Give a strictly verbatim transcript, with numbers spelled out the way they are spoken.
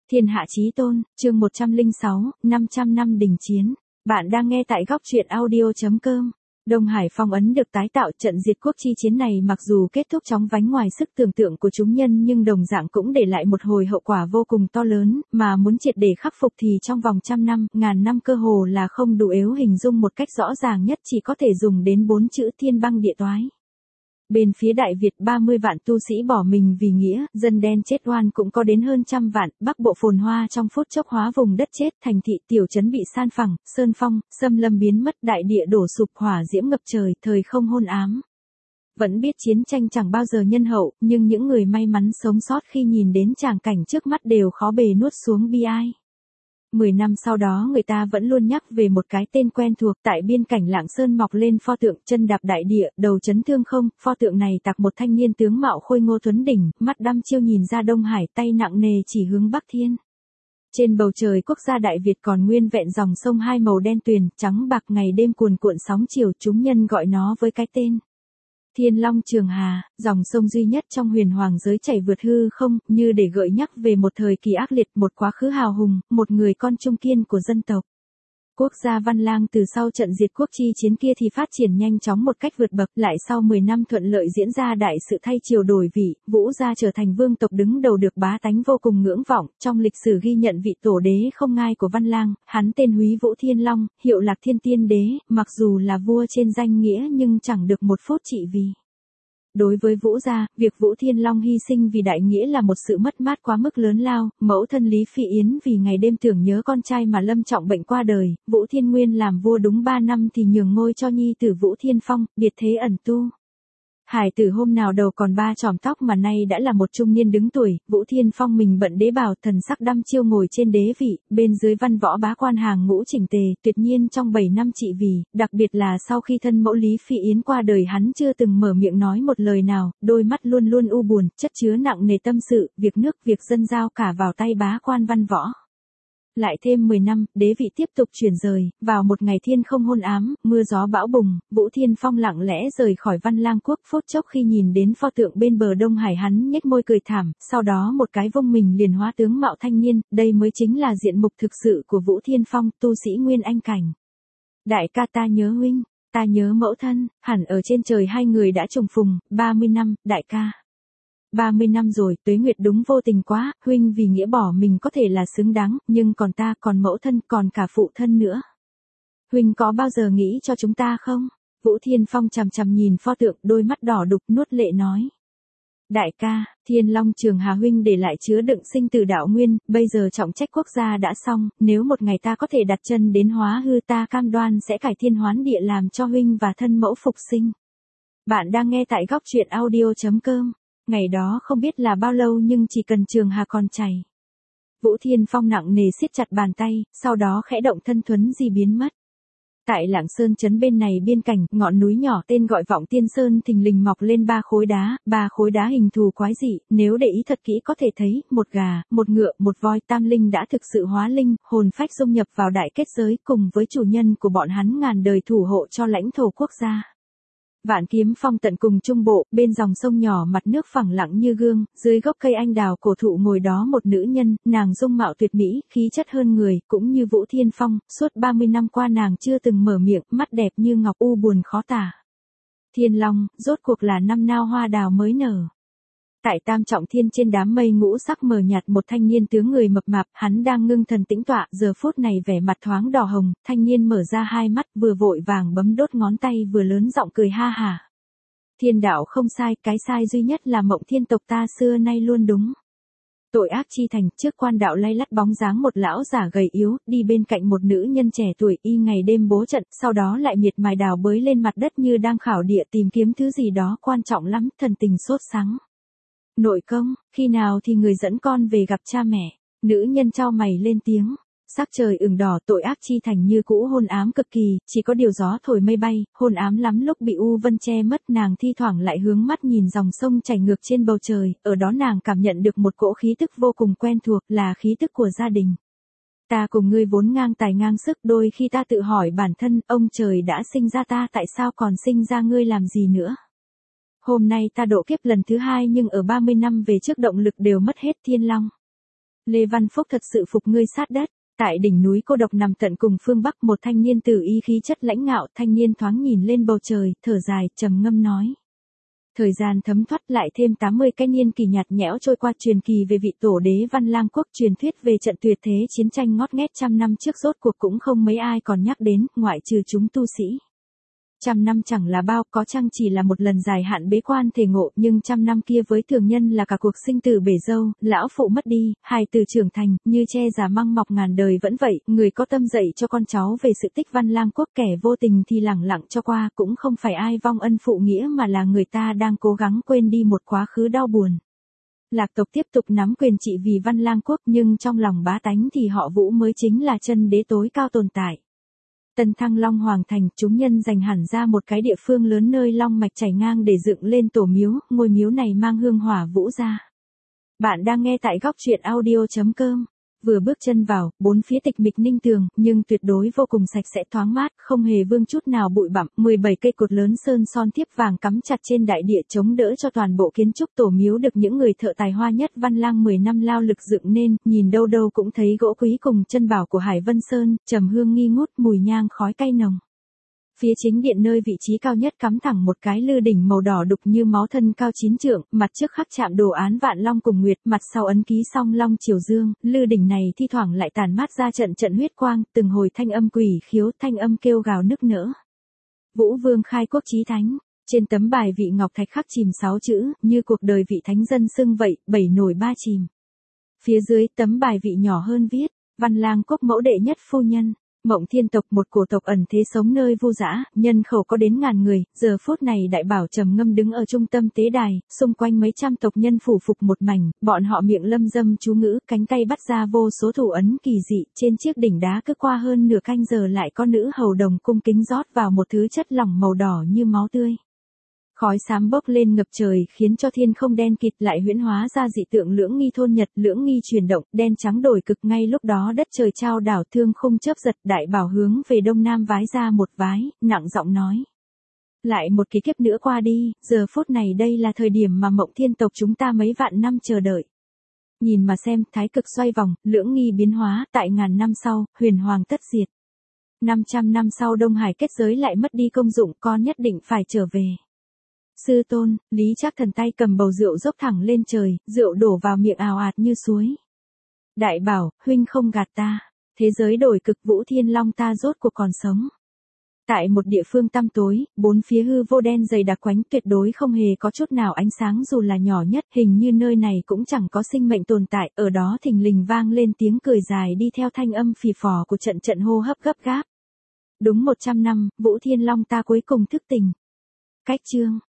Thiên hạ chí tôn, chương một trăm lẻ sáu, năm trăm năm đình chiến. Bạn đang nghe tại góc truyện audio chấm com. Đông Hải phong ấn được tái tạo, trận diệt quốc chi chiến này mặc dù kết thúc chóng vánh ngoài sức tưởng tượng của chúng nhân nhưng đồng dạng cũng để lại một hồi hậu quả vô cùng to lớn, mà muốn triệt để khắc phục thì trong vòng trăm năm, ngàn năm cơ hồ là không đủ, yếu hình dung một cách rõ ràng nhất chỉ có thể dùng đến bốn chữ thiên băng địa toái. Bên phía Đại Việt ba mươi vạn tu sĩ bỏ mình vì nghĩa, dân đen chết oan cũng có đến hơn trăm vạn, Bắc Bộ phồn hoa trong phút chốc hóa vùng đất chết, thành thị tiểu trấn bị san phẳng, sơn phong, xâm lâm biến mất, đại địa đổ sụp, hỏa diễm ngập trời, thời không hôn ám. Vẫn biết chiến tranh chẳng bao giờ nhân hậu, nhưng những người may mắn sống sót khi nhìn đến tràng cảnh trước mắt đều khó bề nuốt xuống bi ai. Mười năm sau đó người ta vẫn luôn nhắc về một cái tên quen thuộc, tại biên cảnh Lạng Sơn mọc lên pho tượng, chân đạp đại địa, đầu chấn thương không, pho tượng này tạc một thanh niên tướng mạo khôi ngô tuấn đỉnh, mắt đăm chiêu nhìn ra Đông Hải, tay nặng nề chỉ hướng Bắc Thiên. Trên bầu trời quốc gia Đại Việt còn nguyên vẹn dòng sông hai màu đen tuyền, trắng bạc, ngày đêm cuồn cuộn sóng chiều, chúng nhân gọi nó với cái tên Thiên Long Trường Hà, dòng sông duy nhất trong huyền hoàng giới chảy vượt hư không, như để gợi nhắc về một thời kỳ ác liệt, một quá khứ hào hùng, một người con trung kiên của dân tộc. Quốc gia Văn Lang từ sau trận diệt quốc chi chiến kia thì phát triển nhanh chóng một cách vượt bậc, lại sau mười năm thuận lợi diễn ra đại sự thay triều đổi vị, Vũ gia trở thành vương tộc đứng đầu được bá tánh vô cùng ngưỡng vọng, trong lịch sử ghi nhận vị tổ đế không ngai của Văn Lang, hắn tên Húy Vũ Thiên Long, hiệu Lạc Thiên Tiên Đế, mặc dù là vua trên danh nghĩa nhưng chẳng được một phút trị vì. Đối với Vũ gia, việc Vũ Thiên Long hy sinh vì đại nghĩa là một sự mất mát quá mức lớn lao, mẫu thân Lý Phi Yến vì ngày đêm tưởng nhớ con trai mà lâm trọng bệnh qua đời, Vũ Thiên Nguyên làm vua đúng ba năm thì nhường ngôi cho nhi tử Vũ Thiên Phong, biệt thế ẩn tu. Hải tử hôm nào đầu còn ba chòm tóc mà nay đã là một trung niên đứng tuổi, Vũ Thiên Phong mình bận đế bào, thần sắc đăm chiêu ngồi trên đế vị, bên dưới văn võ bá quan hàng ngũ chỉnh tề, tuyệt nhiên trong bảy năm trị vì, đặc biệt là sau khi thân mẫu Lý Phi Yến qua đời hắn chưa từng mở miệng nói một lời nào, đôi mắt luôn luôn u buồn, chất chứa nặng nề tâm sự, việc nước việc dân giao cả vào tay bá quan văn võ. Lại thêm mười năm, đế vị tiếp tục chuyển rời, vào một ngày thiên không hôn ám, mưa gió bão bùng, Vũ Thiên Phong lặng lẽ rời khỏi Văn Lang quốc, phút chốc khi nhìn đến pho tượng bên bờ Đông Hải hắn nhếch môi cười thảm, sau đó một cái vung mình liền hóa tướng mạo thanh niên, đây mới chính là diện mục thực sự của Vũ Thiên Phong, tu sĩ Nguyên Anh cảnh. Đại ca ta nhớ huynh, ta nhớ mẫu thân, hẳn ở trên trời hai người đã trùng phùng, ba mươi năm, đại ca. ba mươi năm rồi, tuế nguyệt đúng vô tình quá, huynh vì nghĩa bỏ mình có thể là xứng đáng, nhưng còn ta, còn mẫu thân, còn cả phụ thân nữa. Huynh có bao giờ nghĩ cho chúng ta không? Vũ Thiên Phong chằm chằm nhìn pho tượng, đôi mắt đỏ đục nuốt lệ nói. Đại ca, Thiên Long Trường Hà huynh để lại chứa đựng sinh tử đạo nguyên, bây giờ trọng trách quốc gia đã xong, nếu một ngày ta có thể đặt chân đến Hóa Hư ta cam đoan sẽ cải thiên hoán địa làm cho huynh và thân mẫu phục sinh. Bạn đang nghe tại góc truyện audio chấm com. Ngày đó không biết là bao lâu nhưng chỉ cần Trường Hà còn chảy. Vũ Thiên Phong nặng nề siết chặt bàn tay, sau đó khẽ động thân thuấn di biến mất. Tại Lạng Sơn trấn bên này biên cảnh, ngọn núi nhỏ tên gọi Vọng Tiên Sơn thình lình mọc lên ba khối đá, ba khối đá hình thù quái dị, nếu để ý thật kỹ có thể thấy, một gà, một ngựa, một voi, tam linh đã thực sự hóa linh, hồn phách dung nhập vào đại kết giới cùng với chủ nhân của bọn hắn ngàn đời thủ hộ cho lãnh thổ quốc gia. Vạn Kiếm Phong tận cùng trung bộ, bên dòng sông nhỏ mặt nước phẳng lặng như gương, dưới gốc cây anh đào cổ thụ ngồi đó một nữ nhân, nàng dung mạo tuyệt mỹ, khí chất hơn người, cũng như Vũ Thiên Phong, suốt ba mươi năm qua nàng chưa từng mở miệng, mắt đẹp như ngọc u buồn khó tả. Thiên Long, rốt cuộc là năm nào hoa đào mới nở. Tại Tam Trọng Thiên trên đám mây ngũ sắc mờ nhạt một thanh niên tướng người mập mạp, hắn đang ngưng thần tĩnh tọa, giờ phút này vẻ mặt thoáng đỏ hồng, thanh niên mở ra hai mắt, vừa vội vàng bấm đốt ngón tay vừa lớn giọng cười ha hả. Thiên đạo không sai, cái sai duy nhất là Mộng Thiên tộc ta xưa nay luôn đúng. Tội ác chi thành, trước quan đạo lay lắt bóng dáng một lão giả gầy yếu, đi bên cạnh một nữ nhân trẻ tuổi y ngày đêm bố trận, sau đó lại miệt mài đào bới lên mặt đất như đang khảo địa tìm kiếm thứ gì đó quan trọng lắm, thần tình sốt sắng. Nội công, khi nào thì người dẫn con về gặp cha mẹ? Nữ nhân chau mày lên tiếng. Sắc trời ửng đỏ, tội ác chi thành như cũ hôn ám cực kỳ, chỉ có điều gió thổi mây bay, hôn ám lắm lúc bị u vân che mất, nàng thi thoảng lại hướng mắt nhìn dòng sông chảy ngược trên bầu trời, ở đó nàng cảm nhận được một cỗ khí tức vô cùng quen thuộc, là khí tức của gia đình. Ta cùng ngươi vốn ngang tài ngang sức, đôi khi ta tự hỏi bản thân, ông trời đã sinh ra ta tại sao còn sinh ra ngươi làm gì nữa? Hôm nay ta độ kiếp lần thứ hai nhưng ở ba mươi năm về trước động lực đều mất hết. Thiên Long. Lê Văn Phúc thật sự phục ngươi sát đất. Tại đỉnh núi cô độc nằm tận cùng phương Bắc, một thanh niên tử y khí chất lãnh ngạo, thanh niên thoáng nhìn lên bầu trời, thở dài, trầm ngâm nói. Thời gian thấm thoát lại thêm tám mươi cái niên kỳ nhạt nhẽo trôi qua, truyền kỳ về vị tổ đế Văn Lang quốc, truyền thuyết về trận tuyệt thế chiến tranh ngót nghét trăm năm trước rốt cuộc cũng không mấy ai còn nhắc đến, ngoại trừ chúng tu sĩ. Trăm năm chẳng là bao, có chăng chỉ là một lần dài hạn bế quan thể ngộ, nhưng trăm năm kia với thường nhân là cả cuộc sinh tử bể dâu, lão phụ mất đi, hài tử trưởng thành, như tre già măng mọc ngàn đời vẫn vậy, người có tâm dạy cho con cháu về sự tích Văn Lang quốc, kẻ vô tình thì lẳng lặng cho qua, cũng không phải ai vong ân phụ nghĩa mà là người ta đang cố gắng quên đi một quá khứ đau buồn. Lạc tộc tiếp tục nắm quyền trị vì Văn Lang quốc, nhưng trong lòng bá tánh thì họ Vũ mới chính là chân đế tối cao tồn tại. Tân Thăng Long Hoàng Thành, chúng nhân dành hẳn ra một cái địa phương lớn nơi long mạch chảy ngang để dựng lên tổ miếu, ngôi miếu này mang hương hỏa vũ ra. Bạn đang nghe tại góc truyện audio chấm com. Vừa bước chân vào, bốn phía tịch mịch ninh tường, nhưng tuyệt đối vô cùng sạch sẽ thoáng mát, không hề vương chút nào bụi bặm, mười bảy cây cột lớn sơn son thiếp vàng cắm chặt trên đại địa chống đỡ cho toàn bộ kiến trúc tổ miếu được những người thợ tài hoa nhất Văn Lang mười năm lao lực dựng nên, nhìn đâu đâu cũng thấy gỗ quý cùng chân bảo của Hải Vân Sơn, trầm hương nghi ngút, mùi nhang khói cay nồng. Phía chính điện nơi vị trí cao nhất cắm thẳng một cái lư đỉnh màu đỏ đục như máu, thân cao chín trượng, mặt trước khắc chạm đồ án vạn long cùng nguyệt, mặt sau ấn ký song long triều dương, lư đỉnh này thi thoảng lại tàn mát ra trận trận huyết quang, từng hồi thanh âm quỷ khiếu, thanh âm kêu gào nức nở. Vũ Vương khai quốc chí thánh, trên tấm bài vị ngọc thạch khắc chìm sáu chữ, như cuộc đời vị thánh dân xưng vậy, bảy nổi ba chìm. Phía dưới tấm bài vị nhỏ hơn viết, Văn Lang quốc mẫu đệ nhất phu nhân. Mộng Thiên tộc, một cổ tộc ẩn thế sống nơi vu dã, nhân khẩu có đến ngàn người, giờ phút này đại bảo trầm ngâm đứng ở trung tâm tế đài, xung quanh mấy trăm tộc nhân phủ phục một mảnh, bọn họ miệng lâm dâm chú ngữ, cánh tay bắt ra vô số thủ ấn kỳ dị, trên chiếc đỉnh đá cứ qua hơn nửa canh giờ lại có nữ hầu đồng cung kính rót vào một thứ chất lỏng màu đỏ như máu tươi. Khói xám bốc lên ngập trời khiến cho thiên không đen kịt lại huyễn hóa ra dị tượng lưỡng nghi thôn nhật, lưỡng nghi chuyển động, đen trắng đổi cực. Ngay lúc đó đất trời trao đảo, thương khung chớp giật, đại bảo hướng về đông nam vái ra một vái, nặng giọng nói. Lại một kỳ kiếp nữa qua đi, giờ phút này đây là thời điểm mà Mộng Thiên tộc chúng ta mấy vạn năm chờ đợi. Nhìn mà xem, thái cực xoay vòng, lưỡng nghi biến hóa, tại ngàn năm sau, huyền hoàng tất diệt. năm trăm năm sau Đông Hải kết giới lại mất đi công dụng, con nhất định phải trở về. Sư tôn, Lý Trác Thần tay cầm bầu rượu dốc thẳng lên trời, rượu đổ vào miệng ào ạt như suối. Đại bảo, huynh không gạt ta, thế giới đổi cực, Vũ Thiên Long ta rốt cuộc còn sống. Tại một địa phương tăm tối, bốn phía hư vô đen dày đặc quánh, tuyệt đối không hề có chút nào ánh sáng dù là nhỏ nhất, hình như nơi này cũng chẳng có sinh mệnh tồn tại, ở đó thình lình vang lên tiếng cười dài đi theo thanh âm phì phò của trận trận hô hấp gấp gáp. Đúng một trăm năm, Vũ Thiên Long ta cuối cùng thức tỉnh. Cách chương